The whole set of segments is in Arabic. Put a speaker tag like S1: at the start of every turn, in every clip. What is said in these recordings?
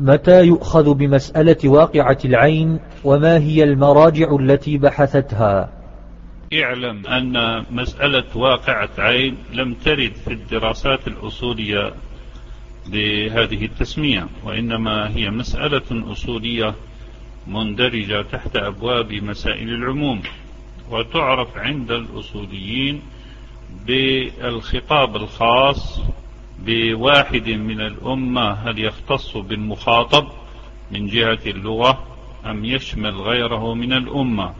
S1: متى يؤخذ بمسألة واقعة العين وما هي المراجع التي بحثتها؟
S2: اعلم أن مسألة واقعة عين لم ترد في الدراسات الأصولية بهذه التسمية، وإنما هي مسألة أصولية مندرجة تحت أبواب مسائل العموم، وتعرف عند الأصوليين بالخطاب الخاص بواحد من الأمة، هل يختص بالمخاطب من جهة اللغة أم يشمل غيره من الأمة.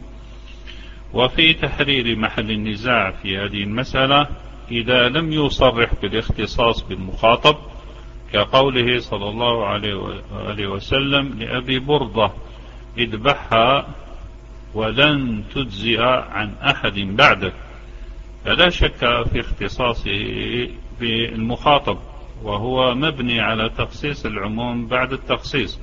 S2: وفي تحرير محل النزاع في هذه المسألة إذا لم يصرح بالاختصاص بالمخاطب، كقوله صلى الله عليه وسلم لأبي بردة اذبحها ولن تجزئ عن أحد بعدك، فلا شك في اختصاصه بالمخاطب، وهو مبني على تخصيص العموم بعد التخصيص،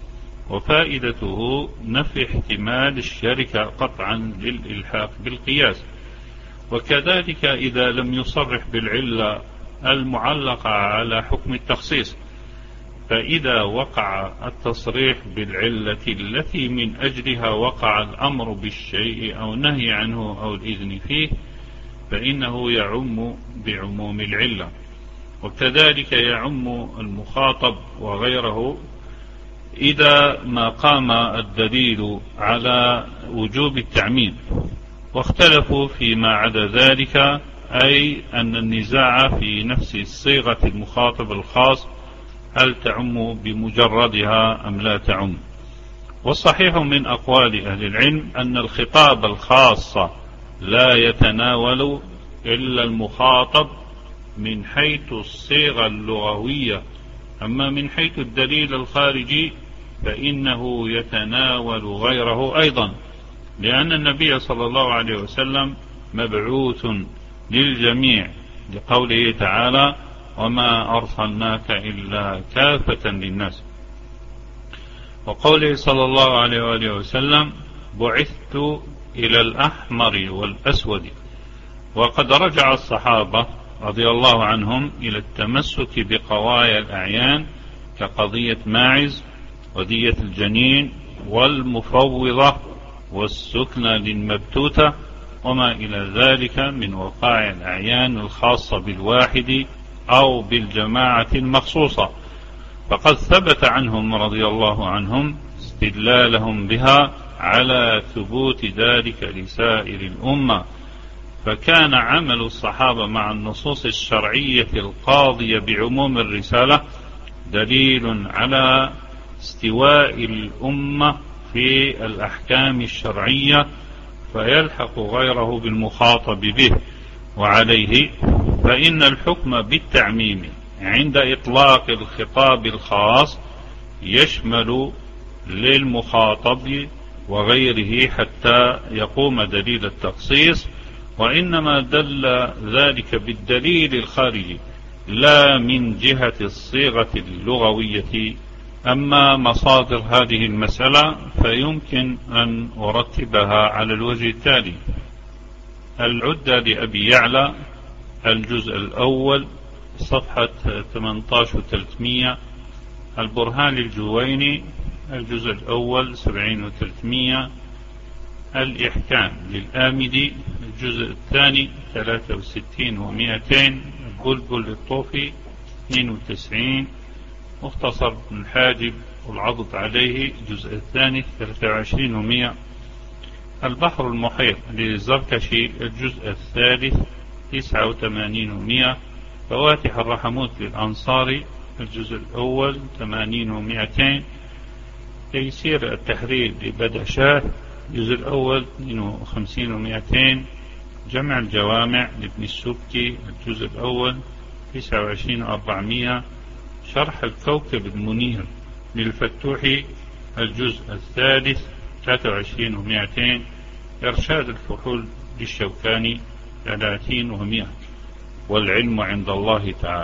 S2: وفائدته نفي احتمال الشركة قطعا للإلحاق بالقياس. وكذلك إذا لم يصرح بالعلة المعلقة على حكم التخصيص، فإذا وقع التصريح بالعلة التي من أجلها وقع الأمر بالشيء أو نهي عنه أو الإذن فيه، فإنه يعم بعموم العلة. وكذلك يعم المخاطب وغيره إذا ما قام الدليل على وجوب التعميم. واختلفوا فيما عدا ذلك، أي أن النزاع في نفس صيغة المخاطب الخاص هل تعم بمجردها أم لا تعم. والصحيح من أقوال أهل العلم أن الخطاب الخاص لا يتناول إلا المخاطب من حيث الصيغة اللغوية، أما من حيث الدليل الخارجي فإنه يتناول غيره أيضا، لأن النبي صلى الله عليه وسلم مبعوث للجميع، لقوله تعالى وما أرسلناك إلا كافة للناس، وقوله صلى الله عليه وآله وسلم بعثت إلى الأحمر والأسود. وقد رجع الصحابة رضي الله عنهم إلى التمسك بقوايا الأعيان كقضية ماعز ودية الجنين والمفوضة والسكنى للمبتوتة وما إلى ذلك من وقائع الأعيان الخاصة بالواحد أو بالجماعة المخصوصة، فقد ثبت عنهم رضي الله عنهم استدلالهم بها على ثبوت ذلك لسائر الأمة. فكان عمل الصحابة مع النصوص الشرعية القاضية بعموم الرسالة دليل على استواء الأمة في الأحكام الشرعية، فيلحق غيره بالمخاطب به. وعليه فإن الحكم بالتعميم عند إطلاق الخطاب الخاص يشمل للمخاطب وغيره حتى يقوم دليل التخصيص، وإنما دل ذلك بالدليل الخارجي لا من جهة الصيغة اللغوية. أما مصادر هذه المسألة فيمكن أن أرتبها على الوجه التالي: العدة لأبي يعلى الجزء الأول صفحة 18 و300، البرهان للجويني الجزء الأول 70 و300، الإحكام للآمدي الجزء الثاني 63 و200، البلبل للطوفي 92، مختصر ابن الحاجب والعضد عليه الجزء الثاني 23 و100، البحر المحيط للزركشي الجزء الثالث 89 و100، فواتح الرحموت للأنصاري الجزء الأول 80 و200، تيسير التحرير لبدشاه الجزء الأول 52 و200، جمع الجوامع لابن السبكي الجزء الأول 29 و400، شرح الكوكب المنير للفتوحي الجزء الثالث 23 و200، إرشاد الفحول للشوكاني 30 و100. والعلم عند الله تعالى.